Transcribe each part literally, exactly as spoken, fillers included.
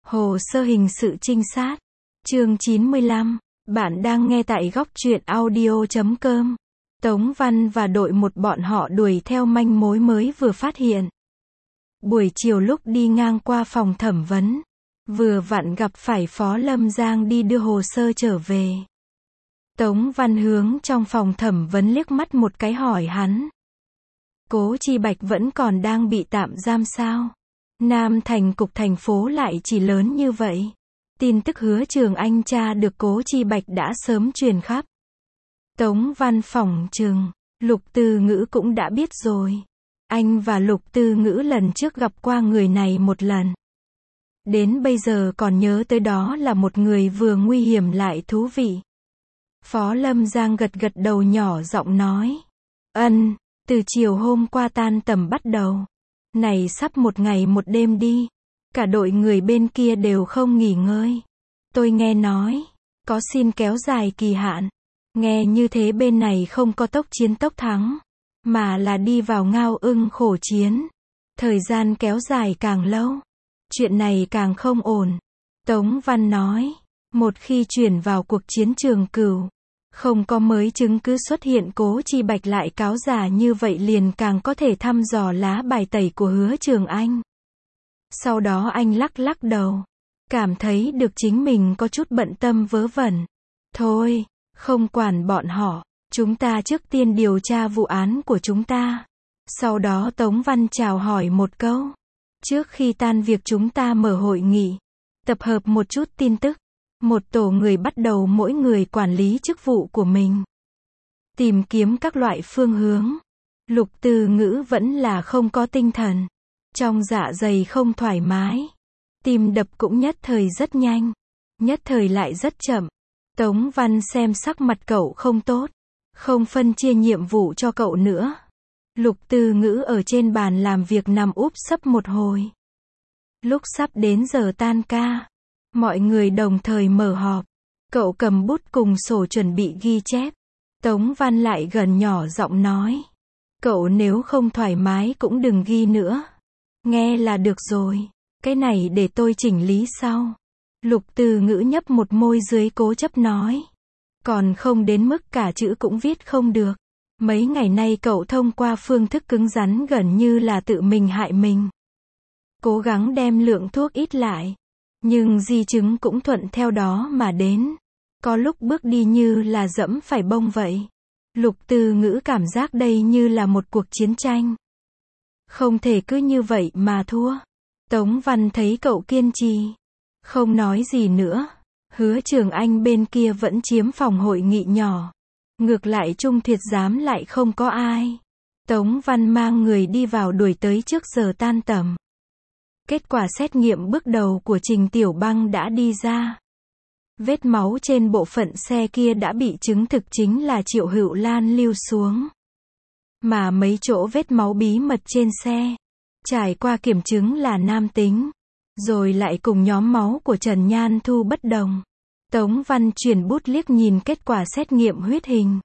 Hồ sơ hình sự trinh sát. Chương chín mươi lăm. Bạn đang nghe tại góc truyện audio chấm com. Tống Văn và đội một bọn họ đuổi theo manh mối mới vừa phát hiện. Buổi chiều lúc đi ngang qua phòng thẩm vấn, vừa vặn gặp phải Phó Lâm Giang đi đưa hồ sơ trở về. Tống Văn hướng trong phòng thẩm vấn liếc mắt một cái hỏi hắn. Cố Chi Bạch vẫn còn đang bị tạm giam sao? Nam Thành cục thành phố lại chỉ lớn như vậy. Tin tức Hứa Trường Anh tra được Cố Chi Bạch đã sớm truyền khắp. Tống Văn phỏng chừng, Lục Tư Ngữ cũng đã biết rồi. Anh và Lục Tư Ngữ lần trước gặp qua người này một lần. Đến bây giờ còn nhớ tới đó là một người vừa nguy hiểm lại thú vị. Phó Lâm Giang gật gật đầu nhỏ giọng nói. Ân, từ chiều hôm qua tan tầm bắt đầu. Này sắp một ngày một đêm đi. Cả đội người bên kia đều không nghỉ ngơi. Tôi nghe nói, có xin kéo dài kỳ hạn. Nghe như thế bên này không có tốc chiến tốc thắng, mà là đi vào ngao ưng khổ chiến. Thời gian kéo dài càng lâu, chuyện này càng không ổn. Tống Văn nói, một khi chuyển vào cuộc chiến trường cửu, không có mới chứng cứ xuất hiện Cố Chi Bạch lại cáo giả như vậy liền càng có thể thăm dò lá bài tẩy của Hứa Trường Anh. Sau đó anh lắc lắc đầu, cảm thấy được chính mình có chút bận tâm vớ vẩn. Thôi, không quản bọn họ, chúng ta trước tiên điều tra vụ án của chúng ta. Sau đó Tống Văn chào hỏi một câu. Trước khi tan việc chúng ta mở hội nghị, tập hợp một chút tin tức. Một tổ người bắt đầu mỗi người quản lý chức vụ của mình. Tìm kiếm các loại phương hướng. Lục Tư Ngữ vẫn là không có tinh thần. Trong dạ dày không thoải mái. Tim đập cũng nhất thời rất nhanh. Nhất thời lại rất chậm. Tống Văn xem sắc mặt cậu không tốt. Không phân chia nhiệm vụ cho cậu nữa. Lục Tư Ngữ ở trên bàn làm việc nằm úp sấp một hồi. Lúc sắp đến giờ tan ca, mọi người đồng thời mở họp. Cậu cầm bút cùng sổ chuẩn bị ghi chép. Tống Văn lại gần nhỏ giọng nói. Cậu nếu không thoải mái cũng đừng ghi nữa. Nghe là được rồi. Cái này để tôi chỉnh lý sau. Lục Tư Ngữ nhấp một môi dưới cố chấp nói. Còn không đến mức cả chữ cũng viết không được. Mấy ngày nay cậu thông qua phương thức cứng rắn gần như là tự mình hại mình. Cố gắng đem lượng thuốc ít lại. Nhưng di chứng cũng thuận theo đó mà đến. Có lúc bước đi như là dẫm phải bông vậy. Lục Tư Ngữ cảm giác đây như là một cuộc chiến tranh. Không thể cứ như vậy mà thua. Tống Văn thấy cậu kiên trì, không nói gì nữa. Hứa Trường Anh bên kia vẫn chiếm phòng hội nghị nhỏ. Ngược lại Trung Thiệt Giám lại không có ai. Tống Văn mang người đi vào đuổi tới trước giờ tan tầm. Kết quả xét nghiệm bước đầu của Trình Tiểu Băng đã đi ra. Vết máu trên bộ phận xe kia đã bị chứng thực chính là Triệu Hữu Lan lưu xuống. Mà mấy chỗ vết máu bí mật trên xe, trải qua kiểm chứng là nam tính. Rồi lại cùng nhóm máu của Trần Nhan Thu bất đồng. Tống Văn chuyển bút liếc nhìn kết quả xét nghiệm huyết hình.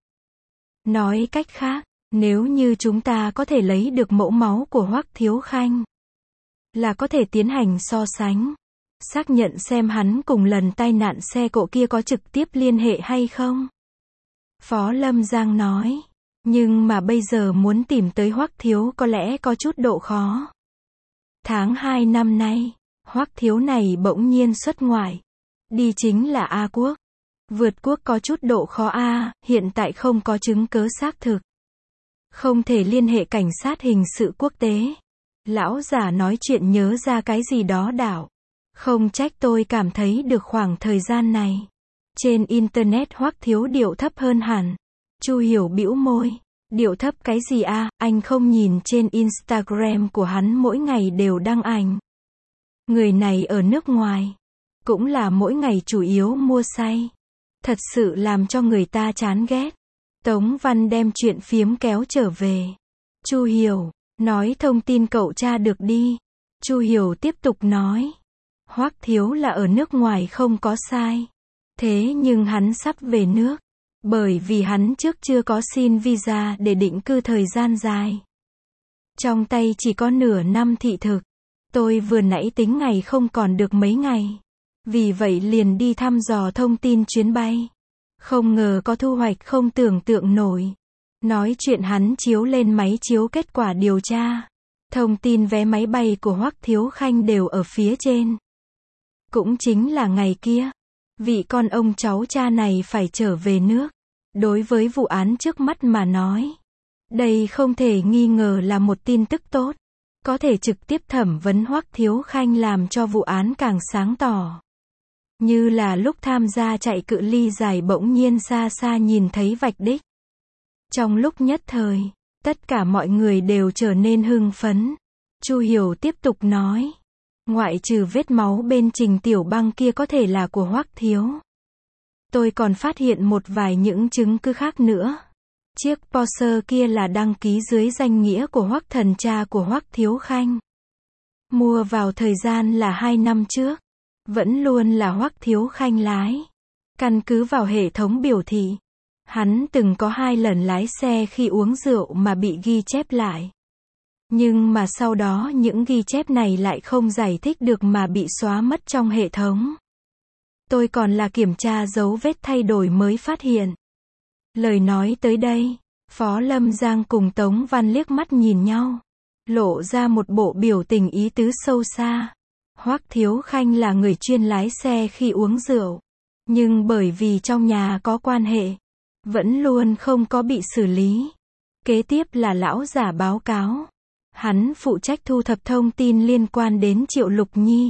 Nói cách khác, nếu như chúng ta có thể lấy được mẫu máu của Hoắc Thiếu Khanh, là có thể tiến hành so sánh, xác nhận xem hắn cùng lần tai nạn xe cộ kia có trực tiếp liên hệ hay không. Phó Lâm Giang nói, nhưng mà bây giờ muốn tìm tới Hoắc Thiếu có lẽ có chút độ khó. Tháng hai năm nay, Hoắc Thiếu này bỗng nhiên xuất ngoại. Đi chính là A Quốc. Vượt quốc có chút độ khó A, hiện tại không có chứng cứ xác thực. Không thể liên hệ cảnh sát hình sự quốc tế. Lão giả nói chuyện nhớ ra cái gì đó đảo. Không trách tôi cảm thấy được khoảng thời gian này. Trên internet Hoắc Thiếu điệu thấp hơn hẳn. Chu Hiểu bĩu môi. Điệu thấp cái gì a, anh không nhìn trên Instagram của hắn mỗi ngày đều đăng ảnh. Người này ở nước ngoài. Cũng là mỗi ngày chủ yếu mua say. Thật sự làm cho người ta chán ghét. Tống Văn đem chuyện phiếm kéo trở về. Chu Hiểu, nói thông tin cậu tra được đi. Chu Hiểu tiếp tục nói. Hoắc Thiếu là ở nước ngoài không có sai. Thế nhưng hắn sắp về nước. Bởi vì hắn trước chưa có xin visa để định cư thời gian dài. Trong tay chỉ có nửa năm thị thực. Tôi vừa nãy tính ngày không còn được mấy ngày. Vì vậy liền đi thăm dò thông tin chuyến bay. Không ngờ có thu hoạch không tưởng tượng nổi. Nói chuyện hắn chiếu lên máy chiếu kết quả điều tra. Thông tin vé máy bay của Hoắc Thiếu Khanh đều ở phía trên. Cũng chính là ngày kia, vị con ông cháu cha này phải trở về nước. Đối với vụ án trước mắt mà nói, đây không thể nghi ngờ là một tin tức tốt. Có thể trực tiếp thẩm vấn Hoắc Thiếu Khanh làm cho vụ án càng sáng tỏ. Như là lúc tham gia chạy cự ly dài bỗng nhiên xa xa nhìn thấy vạch đích. Trong lúc nhất thời, tất cả mọi người đều trở nên hưng phấn. Chu Hiểu tiếp tục nói. Ngoại trừ vết máu bên Trình Tiểu Băng kia có thể là của Hoắc Thiếu. Tôi còn phát hiện một vài những chứng cứ khác nữa. Chiếc Porsche kia là đăng ký dưới danh nghĩa của Hoắc Thần, cha của Hoắc Thiếu Khanh. Mua vào thời gian là hai năm trước. Vẫn luôn là Hoắc Thiếu Khanh lái. Căn cứ vào hệ thống biểu thị, hắn từng có hai lần lái xe khi uống rượu mà bị ghi chép lại. Nhưng mà sau đó những ghi chép này lại không giải thích được mà bị xóa mất trong hệ thống. Tôi còn là kiểm tra dấu vết thay đổi mới phát hiện. Lời nói tới đây, Phó Lâm Giang cùng Tống Văn liếc mắt nhìn nhau, lộ ra một bộ biểu tình ý tứ sâu xa. Hoắc Thiếu Khanh là người chuyên lái xe khi uống rượu, nhưng bởi vì trong nhà có quan hệ, vẫn luôn không có bị xử lý. Kế tiếp là lão giả báo cáo. Hắn phụ trách thu thập thông tin liên quan đến Triệu Lục Nhi.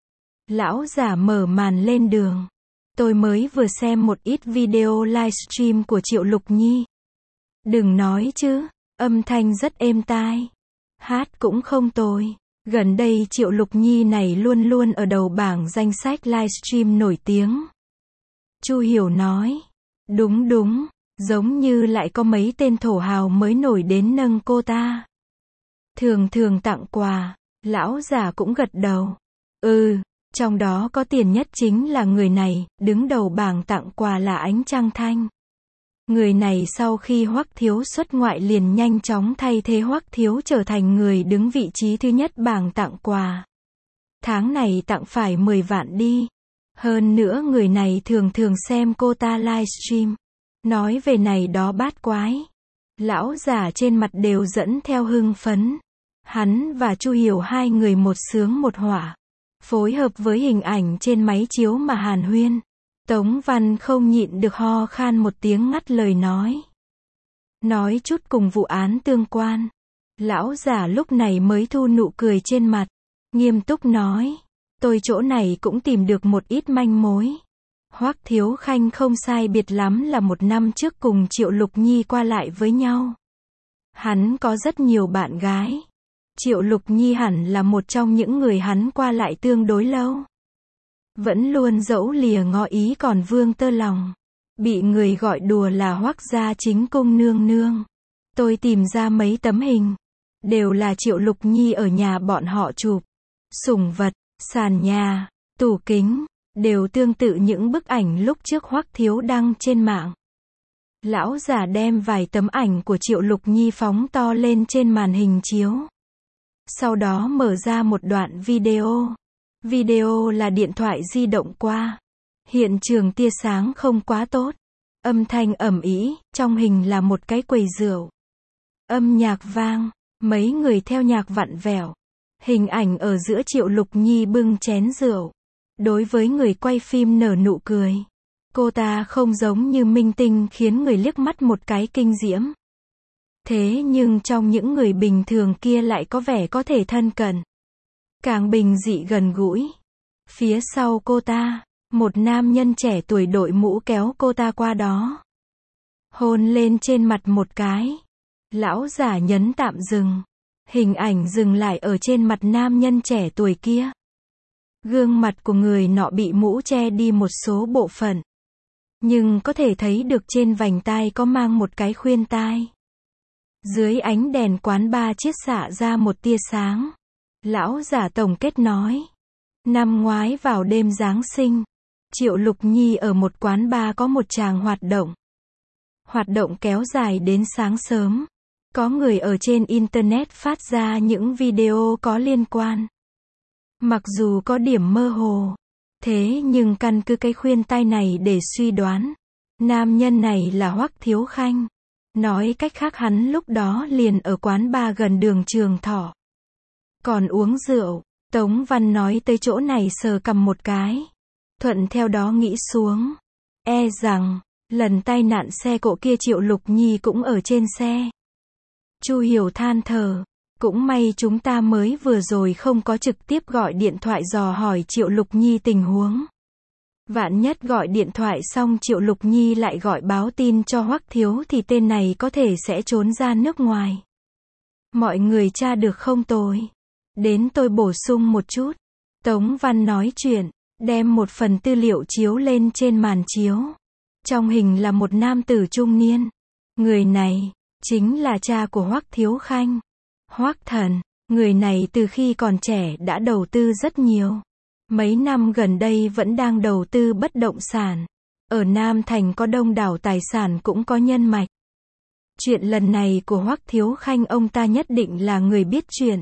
Lão giả mở màn lên đường. Tôi mới vừa xem một ít video livestream của Triệu Lục Nhi. Đừng nói chứ, âm thanh rất êm tai. Hát cũng không tồi. Gần đây Triệu Lục Nhi này luôn luôn ở đầu bảng danh sách livestream nổi tiếng. Chu Hiểu nói. Đúng đúng, giống như lại có mấy tên thổ hào mới nổi đến nâng cô ta. Thường thường tặng quà, lão già cũng gật đầu. Ừ, trong đó có tiền nhất chính là người này, đứng đầu bảng tặng quà là Ánh Trăng Thanh. Người này sau khi Hoắc Thiếu xuất ngoại liền nhanh chóng thay thế Hoắc Thiếu trở thành người đứng vị trí thứ nhất bảng tặng quà. Tháng này tặng phải mười vạn đi. Hơn nữa người này thường thường xem cô ta livestream. Nói về này đó bát quái. Lão già trên mặt đều dẫn theo hưng phấn. Hắn và Chu Hiểu hai người một sướng một họa. Phối hợp với hình ảnh trên máy chiếu mà hàn huyên. Tống Văn không nhịn được ho khan một tiếng ngắt lời nói. Nói chút cùng vụ án tương quan. Lão già lúc này mới thu nụ cười trên mặt. Nghiêm túc nói. Tôi chỗ này cũng tìm được một ít manh mối. Hoắc Thiếu Khanh không sai biệt lắm là một năm trước cùng Triệu Lục Nhi qua lại với nhau. Hắn có rất nhiều bạn gái. Triệu Lục Nhi hẳn là một trong những người hắn qua lại tương đối lâu. Vẫn luôn dẫu lìa ngó ý còn vương tơ lòng. Bị người gọi đùa là Hoắc gia chính cung nương nương. Tôi tìm ra mấy tấm hình. Đều là Triệu Lục Nhi ở nhà bọn họ chụp. Sủng vật, sàn nhà, tủ kính, đều tương tự những bức ảnh lúc trước Hoắc Thiếu đăng trên mạng. Lão già đem vài tấm ảnh của Triệu Lục Nhi phóng to lên trên màn hình chiếu. Sau đó mở ra một đoạn video. Video là điện thoại di động qua. Hiện trường tia sáng không quá tốt. Âm thanh ầm ĩ, trong hình là một cái quầy rượu. Âm nhạc vang, mấy người theo nhạc vặn vẹo. Hình ảnh ở giữa Triệu Lục Nhi bưng chén rượu. Đối với người quay phim nở nụ cười. Cô ta không giống như minh tinh khiến người liếc mắt một cái kinh diễm. Thế nhưng trong những người bình thường kia lại có vẻ có thể thân cận. Càng bình dị gần gũi. Phía sau cô ta, một nam nhân trẻ tuổi đội mũ kéo cô ta qua đó. Hôn lên trên mặt một cái. Lão giả nhấn tạm dừng. Hình ảnh dừng lại ở trên mặt nam nhân trẻ tuổi kia. Gương mặt của người nọ bị mũ che đi một số bộ phận. Nhưng có thể thấy được trên vành tai có mang một cái khuyên tai. Dưới ánh đèn quán bar chiết xạ ra một tia sáng. Lão giả tổng kết nói. Năm ngoái vào đêm Giáng sinh, Triệu Lục Nhi ở một quán bar có một tràng hoạt động. Hoạt động kéo dài đến sáng sớm. Có người ở trên Internet phát ra những video có liên quan. Mặc dù có điểm mơ hồ, thế nhưng căn cứ cái khuyên tai này để suy đoán, nam nhân này là Hoắc Thiếu Khanh. Nói cách khác hắn lúc đó liền ở quán bar gần đường Trường Thọ. Còn uống rượu, Tống Văn nói tới chỗ này sờ cằm một cái. Thuận theo đó nghĩ xuống. E rằng, lần tai nạn xe cộ kia Triệu Lục Nhi cũng ở trên xe. Chu Hiểu than thở. Cũng may chúng ta mới vừa rồi không có trực tiếp gọi điện thoại dò hỏi Triệu Lục Nhi tình huống. Vạn nhất gọi điện thoại xong Triệu Lục Nhi lại gọi báo tin cho Hoắc Thiếu thì tên này có thể sẽ trốn ra nước ngoài. Mọi người tra được không tôi? Đến tôi bổ sung một chút. Tống Văn nói chuyện, đem một phần tư liệu chiếu lên trên màn chiếu. Trong hình là một nam tử trung niên. Người này, chính là cha của Hoắc Thiếu Khanh. Hoắc Thần, người này từ khi còn trẻ đã đầu tư rất nhiều. Mấy năm gần đây vẫn đang đầu tư bất động sản. Ở Nam Thành có đông đảo tài sản cũng có nhân mạch. Chuyện lần này của Hoắc Thiếu Khanh ông ta nhất định là người biết chuyện.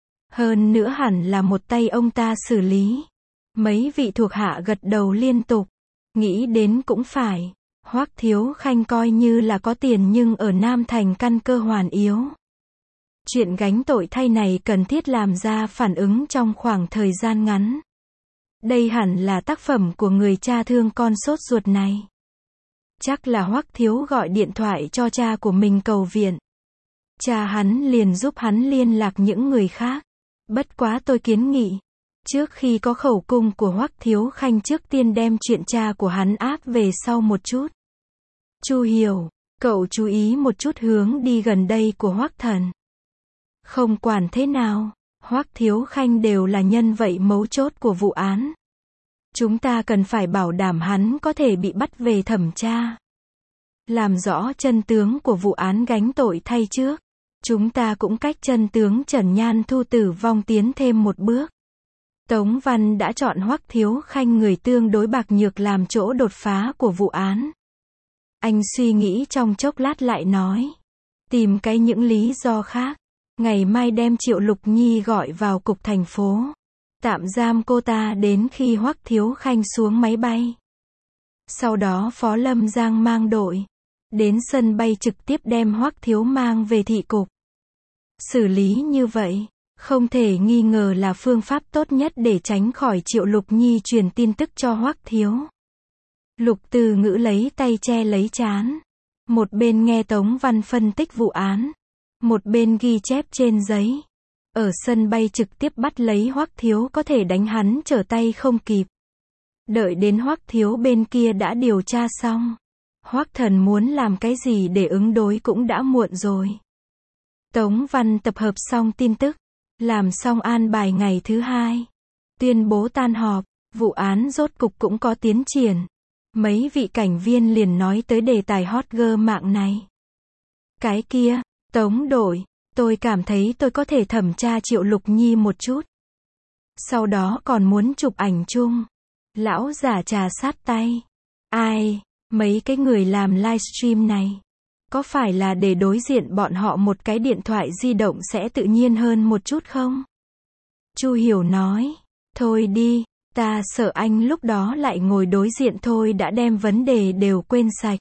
Hơn nữa hẳn là một tay ông ta xử lý. Mấy vị thuộc hạ gật đầu liên tục. Nghĩ đến cũng phải. Hoắc Thiếu Khanh coi như là có tiền nhưng ở Nam Thành căn cơ hoàn yếu. Chuyện gánh tội thay này cần thiết làm ra phản ứng trong khoảng thời gian ngắn. Đây hẳn là tác phẩm của người cha thương con sốt ruột này. Chắc là Hoắc Thiếu gọi điện thoại cho cha của mình cầu viện. Cha hắn liền giúp hắn liên lạc những người khác. Bất quá tôi kiến nghị, trước khi có khẩu cung của Hoắc Thiếu Khanh trước tiên đem chuyện cha của hắn áp về sau một chút. Chu Hiểu, cậu chú ý một chút hướng đi gần đây của Hoắc Thần. Không quản thế nào, Hoắc Thiếu Khanh đều là nhân vật mấu chốt của vụ án. Chúng ta cần phải bảo đảm hắn có thể bị bắt về thẩm tra. Làm rõ chân tướng của vụ án gánh tội thay trước. Chúng ta cũng cách chân tướng Trần Nhan Thu tử vong tiến thêm một bước. Tống Văn đã chọn Hoắc Thiếu Khanh người tương đối bạc nhược làm chỗ đột phá của vụ án. Anh suy nghĩ trong chốc lát lại nói. Tìm cái những lý do khác. Ngày mai đem Triệu Lục Nhi gọi vào cục thành phố. Tạm giam cô ta đến khi Hoắc Thiếu Khanh xuống máy bay. Sau đó Phó Lâm Giang mang đội. Đến sân bay trực tiếp đem Hoắc Thiếu mang về thị cục. Xử lý như vậy, không thể nghi ngờ là phương pháp tốt nhất để tránh khỏi Triệu Lục Nhi truyền tin tức cho Hoắc Thiếu. Lục Từ Ngữ lấy tay che lấy trán. Một bên nghe Tống Văn phân tích vụ án. Một bên ghi chép trên giấy. Ở sân bay trực tiếp bắt lấy Hoắc Thiếu có thể đánh hắn trở tay không kịp. Đợi đến Hoắc Thiếu bên kia đã điều tra xong. Hoắc Thần muốn làm cái gì để ứng đối cũng đã muộn rồi. Tống Văn tập hợp xong tin tức. Làm xong an bài ngày thứ hai. Tuyên bố tan họp. Vụ án rốt cục cũng có tiến triển. Mấy vị cảnh viên liền nói tới đề tài hot girl mạng này. Cái kia, Tống đội, tôi cảm thấy tôi có thể thẩm tra Triệu Lục Nhi một chút. Sau đó còn muốn chụp ảnh chung. Lão giả trà sát tay. Ai, mấy cái người làm livestream này. Có phải là để đối diện bọn họ một cái điện thoại di động sẽ tự nhiên hơn một chút không? Chu Hiểu nói. Thôi đi, ta sợ anh lúc đó lại ngồi đối diện thôi đã đem vấn đề đều quên sạch.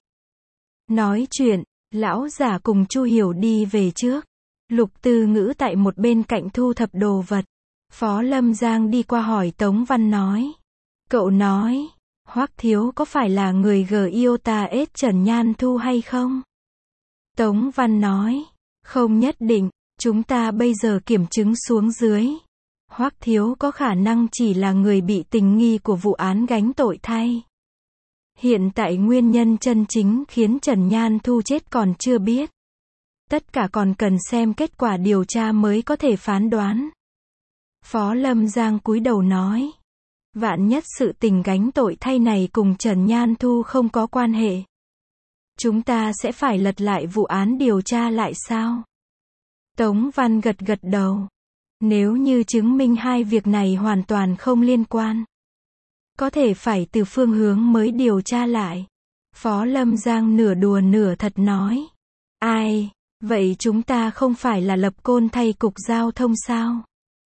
Nói chuyện, lão giả cùng Chu Hiểu đi về trước. Lục Từ Ngữ tại một bên cạnh thu thập đồ vật. Phó Lâm Giang đi qua hỏi Tống Văn nói. Cậu nói, Hoắc Thiếu có phải là người gờ yêu ta ết Trần Nhan Thu hay không? Tống Văn nói, không nhất định, chúng ta bây giờ kiểm chứng xuống dưới. Hoắc Thiếu có khả năng chỉ là người bị tình nghi của vụ án gánh tội thay. Hiện tại nguyên nhân chân chính khiến Trần Nhan Thu chết còn chưa biết. Tất cả còn cần xem kết quả điều tra mới có thể phán đoán. Phó Lâm Giang cúi đầu nói. Vạn nhất sự tình gánh tội thay này cùng Trần Nhan Thu không có quan hệ. Chúng ta sẽ phải lật lại vụ án điều tra lại sao? Tống Văn gật gật đầu. Nếu như chứng minh hai việc này hoàn toàn không liên quan. Có thể phải từ phương hướng mới điều tra lại. Phó Lâm Giang nửa đùa nửa thật nói. Ai, vậy chúng ta không phải là lập côn thay cục giao thông sao?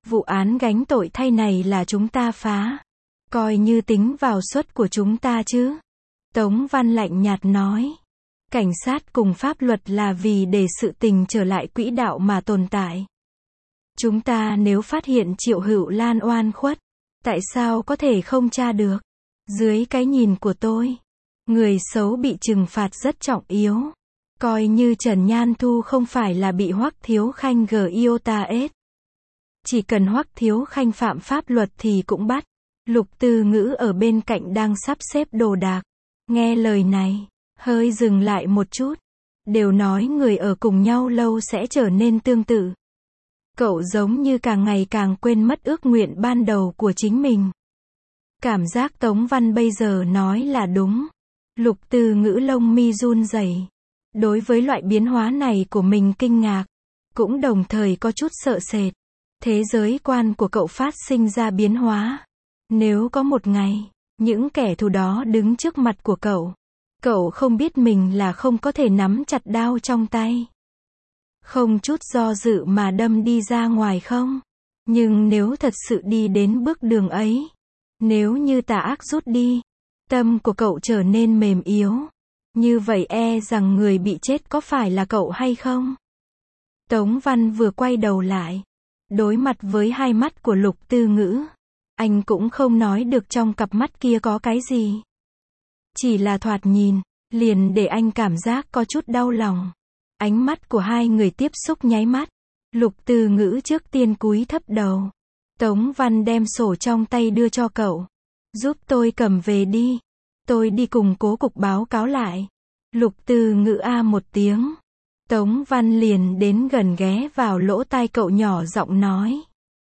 Vụ án gánh tội thay này là chúng ta phá. Coi như tính vào suất của chúng ta chứ. Tống Văn lạnh nhạt nói. Cảnh sát cùng pháp luật là vì để sự tình trở lại quỹ đạo mà tồn tại. Chúng ta nếu phát hiện Triệu Hữu Lan oan khuất, tại sao có thể không tra được? Dưới cái nhìn của tôi, người xấu bị trừng phạt rất trọng yếu. Coi như Trần Nhan Thu không phải là bị Hoắc Thiếu Khanh gờ iota ết. Chỉ cần Hoắc Thiếu Khanh phạm pháp luật thì cũng bắt. Lục Tư Ngữ ở bên cạnh đang sắp xếp đồ đạc. Nghe lời này, hơi dừng lại một chút. Đều nói người ở cùng nhau lâu sẽ trở nên tương tự. Cậu giống như càng ngày càng quên mất ước nguyện ban đầu của chính mình. Cảm giác Tống Văn bây giờ nói là đúng. Lục Tư Ngữ lông mi run rẩy. Đối với loại biến hóa này của mình kinh ngạc. Cũng đồng thời có chút sợ sệt. Thế giới quan của cậu phát sinh ra biến hóa. Nếu có một ngày, những kẻ thù đó đứng trước mặt của cậu. Cậu không biết mình là không có thể nắm chặt đao trong tay. Không chút do dự mà đâm đi ra ngoài không? Nhưng nếu thật sự đi đến bước đường ấy. Nếu như tà ác rút đi. Tâm của cậu trở nên mềm yếu. Như vậy e rằng người bị chết có phải là cậu hay không? Tống Văn vừa quay đầu lại. Đối mặt với hai mắt của Lục Tư Ngữ. Anh cũng không nói được trong cặp mắt kia có cái gì. Chỉ là thoạt nhìn, liền để anh cảm giác có chút đau lòng. Ánh mắt của hai người tiếp xúc nháy mắt. Lục Tư Ngữ trước tiên cúi thấp đầu. Tống Văn đem sổ trong tay đưa cho cậu. Giúp tôi cầm về đi. Tôi đi cùng cố cục báo cáo lại. Lục Tư Ngữ a một tiếng. Tống Văn liền đến gần ghé vào lỗ tai cậu nhỏ giọng nói.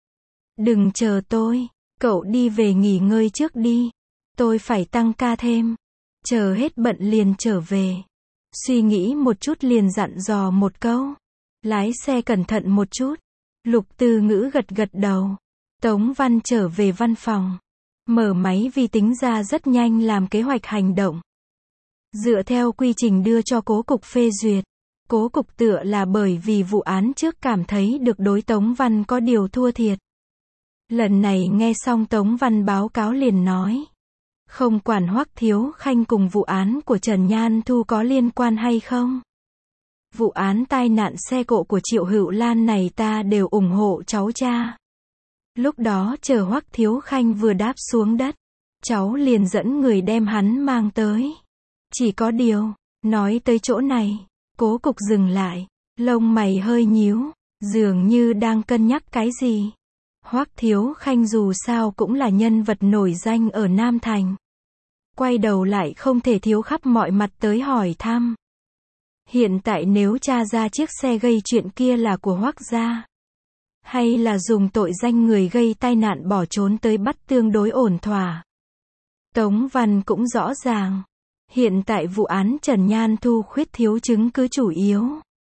Đừng chờ tôi. Cậu đi về nghỉ ngơi trước đi. Tôi phải tăng ca thêm. Chờ hết bận liền trở về. Suy nghĩ một chút liền dặn dò một câu. Lái xe cẩn thận một chút. Lục Tư Ngữ gật gật đầu. Tống Văn trở về văn phòng. Mở máy vi tính ra rất nhanh làm kế hoạch hành động. Dựa theo quy trình đưa cho cố cục phê duyệt. Cố cục tựa là bởi vì vụ án trước cảm thấy được đối Tống Văn có điều thua thiệt. Lần này nghe xong Tống Văn báo cáo liền nói. Không quản Hoắc Thiếu Khanh cùng vụ án của Trần Nhan Thu có liên quan hay không. Vụ án tai nạn xe cộ của Triệu Hữu Lan này ta đều ủng hộ cháu cha. Lúc đó chờ Hoắc Thiếu Khanh vừa đáp xuống đất. Cháu liền dẫn người đem hắn mang tới. Chỉ có điều, nói tới chỗ này, cố cục dừng lại. Lông mày hơi nhíu, dường như đang cân nhắc cái gì. Hoắc Thiếu Khanh dù sao cũng là nhân vật nổi danh ở Nam Thành. Quay đầu lại không thể thiếu khắp mọi mặt tới hỏi thăm. Hiện tại nếu tra ra chiếc xe gây chuyện kia là của Hoắc gia, hay là dùng tội danh người gây tai nạn bỏ trốn tới bắt tương đối ổn thỏa. Tống Văn cũng rõ ràng. Hiện tại vụ án Trần Nhan Thu khuyết thiếu chứng cứ chủ yếu.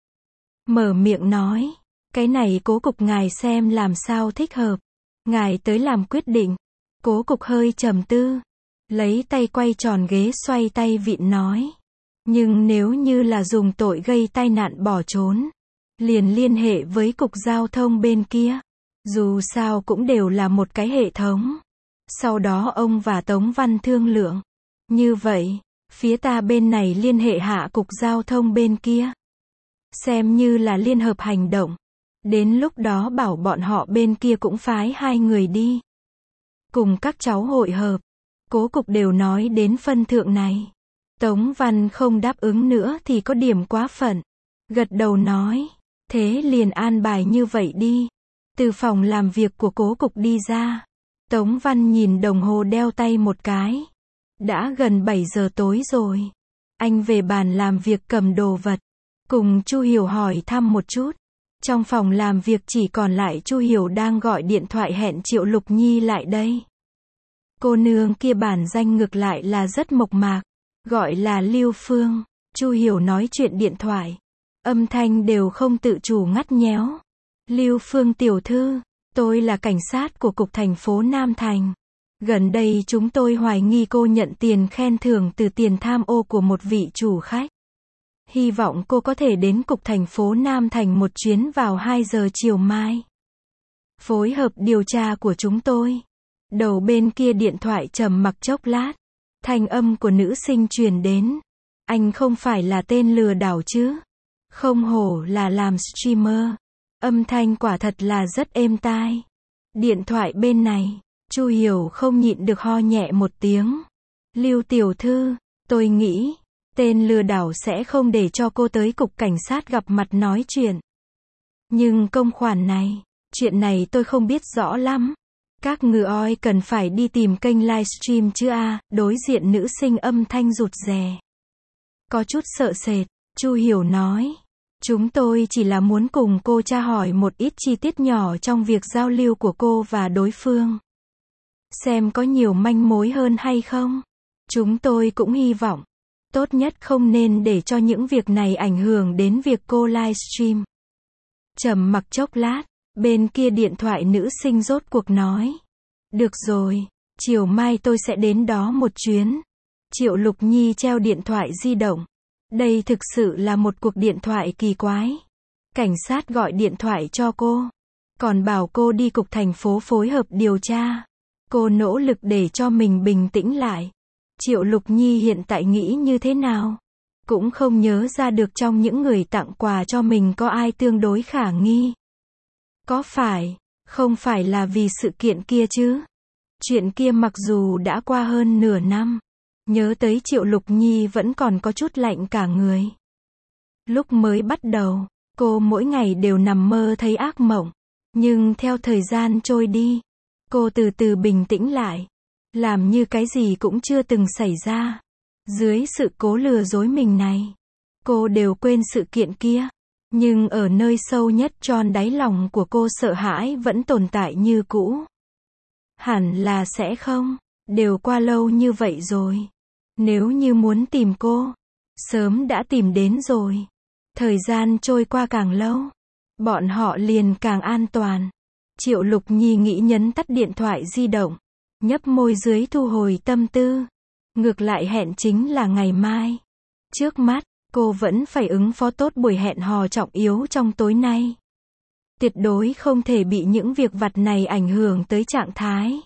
Mở miệng nói. Cái này cố cục ngài xem làm sao thích hợp. Ngài tới làm quyết định. Cố cục hơi trầm tư. Lấy tay quay tròn ghế xoay tay vịn nói. Nhưng nếu như là dùng tội gây tai nạn bỏ trốn. Liền liên hệ với cục giao thông bên kia. Dù sao cũng đều là một cái hệ thống. Sau đó ông và Tống Văn thương lượng. Như vậy, phía ta bên này liên hệ hạ cục giao thông bên kia. Xem như là liên hợp hành động. Đến lúc đó bảo bọn họ bên kia cũng phái hai người đi. Cùng các cháu hội hợp. Cố cục đều nói đến phân thượng này. Tống Văn không đáp ứng nữa thì có điểm quá phận. Gật đầu nói. Thế liền an bài như vậy đi. Từ phòng làm việc của cố cục đi ra. Tống Văn nhìn đồng hồ đeo tay một cái. Đã gần bảy giờ tối rồi. Anh về bàn làm việc cầm đồ vật. Cùng Chu Hiểu hỏi thăm một chút. Trong phòng làm việc chỉ còn lại Chu Hiểu đang gọi điện thoại hẹn Triệu Lục Nhi lại đây. Cô nương kia bản danh ngược lại là rất mộc mạc. Gọi là Lưu Phương. Chu Hiểu nói chuyện điện thoại. Âm thanh đều không tự chủ ngắt nhéo. Lưu Phương tiểu thư. Tôi là cảnh sát của cục thành phố Nam Thành. Gần đây chúng tôi hoài nghi cô nhận tiền khen thưởng từ tiền tham ô của một vị chủ khách. Hy vọng cô có thể đến cục thành phố Nam Thành một chuyến vào hai giờ chiều mai. Phối hợp điều tra của chúng tôi. Đầu bên kia điện thoại trầm mặc chốc lát. Thanh âm của nữ sinh truyền đến. Anh không phải là tên lừa đảo chứ? Không hổ là làm streamer. Âm thanh quả thật là rất êm tai. Điện thoại bên này, Chu Hiểu không nhịn được ho nhẹ một tiếng. Lưu tiểu thư, tôi nghĩ, tên lừa đảo sẽ không để cho cô tới cục cảnh sát gặp mặt nói chuyện. Nhưng công khoản này, chuyện này tôi không biết rõ lắm. Các ngừ oi cần phải đi tìm kênh livestream chứ a, à, đối diện nữ sinh âm thanh rụt rè. Có chút sợ sệt, Chu Hiểu nói. Chúng tôi chỉ là muốn cùng cô tra hỏi một ít chi tiết nhỏ trong việc giao lưu của cô và đối phương. Xem có nhiều manh mối hơn hay không. Chúng tôi cũng hy vọng. Tốt nhất không nên để cho những việc này ảnh hưởng đến việc cô livestream. Trầm mặc chốc lát, bên kia điện thoại nữ sinh rốt cuộc nói. Được rồi, chiều mai tôi sẽ đến đó một chuyến. Triệu Lục Nhi treo điện thoại di động. Đây thực sự là một cuộc điện thoại kỳ quái. Cảnh sát gọi điện thoại cho cô. Còn bảo cô đi cục thành phố phối hợp điều tra. Cô nỗ lực để cho mình bình tĩnh lại. Triệu Lục Nhi hiện tại nghĩ như thế nào? Cũng không nhớ ra được trong những người tặng quà cho mình có ai tương đối khả nghi. Có phải, không phải là vì sự kiện kia chứ? Chuyện kia mặc dù đã qua hơn nửa năm. Nhớ tới Triệu Lục Nhi vẫn còn có chút lạnh cả người. Lúc mới bắt đầu, cô mỗi ngày đều nằm mơ thấy ác mộng. Nhưng theo thời gian trôi đi, cô từ từ bình tĩnh lại. Làm như cái gì cũng chưa từng xảy ra. Dưới sự cố lừa dối mình này, cô đều quên sự kiện kia. Nhưng ở nơi sâu nhất tròn đáy lòng của cô sợ hãi vẫn tồn tại như cũ. Hẳn là sẽ không, đều qua lâu như vậy rồi. Nếu như muốn tìm cô, sớm đã tìm đến rồi. Thời gian trôi qua càng lâu, bọn họ liền càng an toàn. Triệu Lục Nhi nghĩ nhấn tắt điện thoại di động, nhấp môi dưới thu hồi tâm tư. Ngược lại hẹn chính là ngày mai. Trước mắt, cô vẫn phải ứng phó tốt buổi hẹn hò trọng yếu trong tối nay. Tuyệt đối không thể bị những việc vặt này ảnh hưởng tới trạng thái.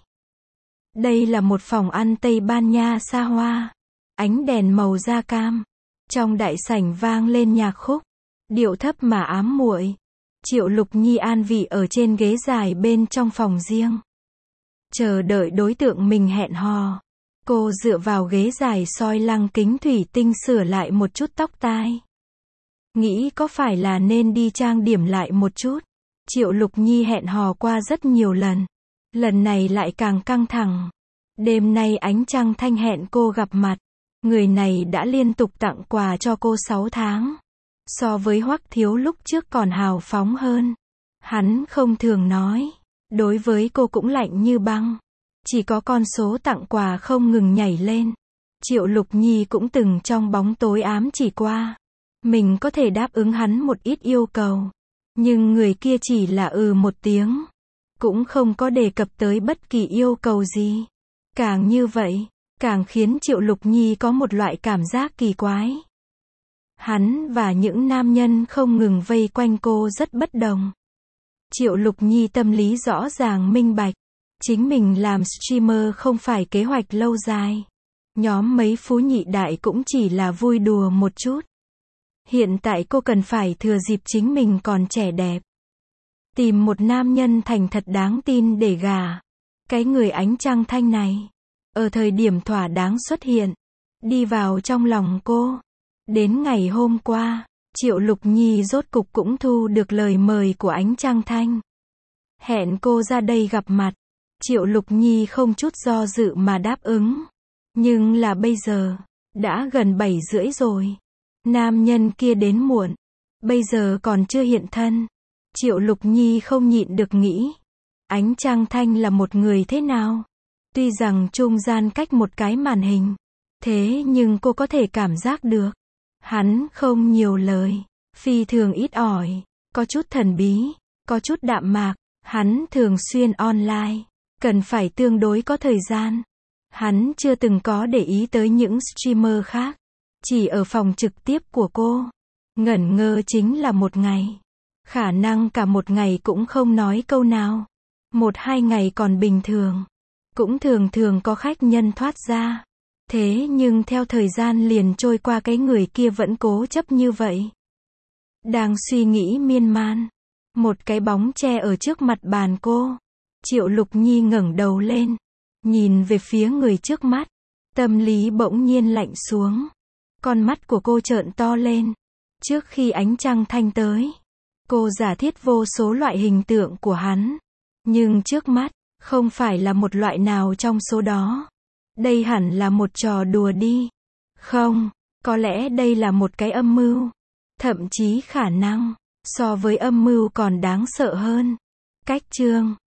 Đây là một phòng ăn Tây Ban Nha xa hoa. Ánh đèn màu da cam. Trong đại sảnh vang lên nhạc khúc. Điệu thấp mà ám muội. Triệu Lục Nhi an vị ở trên ghế dài bên trong phòng riêng. Chờ đợi đối tượng mình hẹn hò. Cô dựa vào ghế dài soi lăng kính thủy tinh sửa lại một chút tóc tai. Nghĩ có phải là nên đi trang điểm lại một chút. Triệu Lục Nhi hẹn hò qua rất nhiều lần. Lần này lại càng căng thẳng. Đêm nay ánh trăng thanh hẹn cô gặp mặt. Người này đã liên tục tặng quà cho cô sáu tháng. So với Hoắc Thiếu lúc trước còn hào phóng hơn. Hắn không thường nói. Đối với cô cũng lạnh như băng. Chỉ có con số tặng quà không ngừng nhảy lên. Triệu Lục Nhi cũng từng trong bóng tối ám chỉ qua. Mình có thể đáp ứng hắn một ít yêu cầu. Nhưng người kia chỉ là ừ một tiếng. Cũng không có đề cập tới bất kỳ yêu cầu gì. Càng như vậy, càng khiến Triệu Lục Nhi có một loại cảm giác kỳ quái. Hắn và những nam nhân không ngừng vây quanh cô rất bất đồng. Triệu Lục Nhi tâm lý rõ ràng minh bạch. Chính mình làm streamer không phải kế hoạch lâu dài. Nhóm mấy phú nhị đại cũng chỉ là vui đùa một chút. Hiện tại cô cần phải thừa dịp chính mình còn trẻ đẹp. Tìm một nam nhân thành thật đáng tin để gả. Cái người ánh trăng thanh này. Ở thời điểm thỏa đáng xuất hiện. Đi vào trong lòng cô. Đến ngày hôm qua, Triệu Lục Nhi rốt cục cũng thu được lời mời của ánh trăng thanh. Hẹn cô ra đây gặp mặt. Triệu Lục Nhi không chút do dự mà đáp ứng. Nhưng là bây giờ, đã gần bảy rưỡi rồi. Nam nhân kia đến muộn. Bây giờ còn chưa hiện thân. Triệu Lục Nhi không nhịn được nghĩ. Ánh trăng thanh là một người thế nào? Tuy rằng trung gian cách một cái màn hình. Thế nhưng cô có thể cảm giác được. Hắn không nhiều lời. Phi thường ít ỏi. Có chút thần bí. Có chút đạm mạc. Hắn thường xuyên online. Cần phải tương đối có thời gian. Hắn chưa từng có để ý tới những streamer khác. Chỉ ở phòng trực tiếp của cô. Ngẩn ngơ chính là một ngày. Khả năng cả một ngày cũng không nói câu nào. Một hai ngày còn bình thường. Cũng thường thường có khách nhân thoát ra. Thế nhưng theo thời gian liền trôi qua cái người kia vẫn cố chấp như vậy. Đang suy nghĩ miên man. Một cái bóng che ở trước mặt bàn cô. Triệu Lục Nhi ngẩng đầu lên. Nhìn về phía người trước mắt. Tâm lý bỗng nhiên lạnh xuống. Con mắt của cô trợn to lên. Trước khi ánh trăng thanh tới. Cô giả thiết vô số loại hình tượng của hắn. Nhưng trước mắt, không phải là một loại nào trong số đó. Đây hẳn là một trò đùa đi. Không, có lẽ đây là một cái âm mưu. Thậm chí khả năng, so với âm mưu còn đáng sợ hơn. Cách chương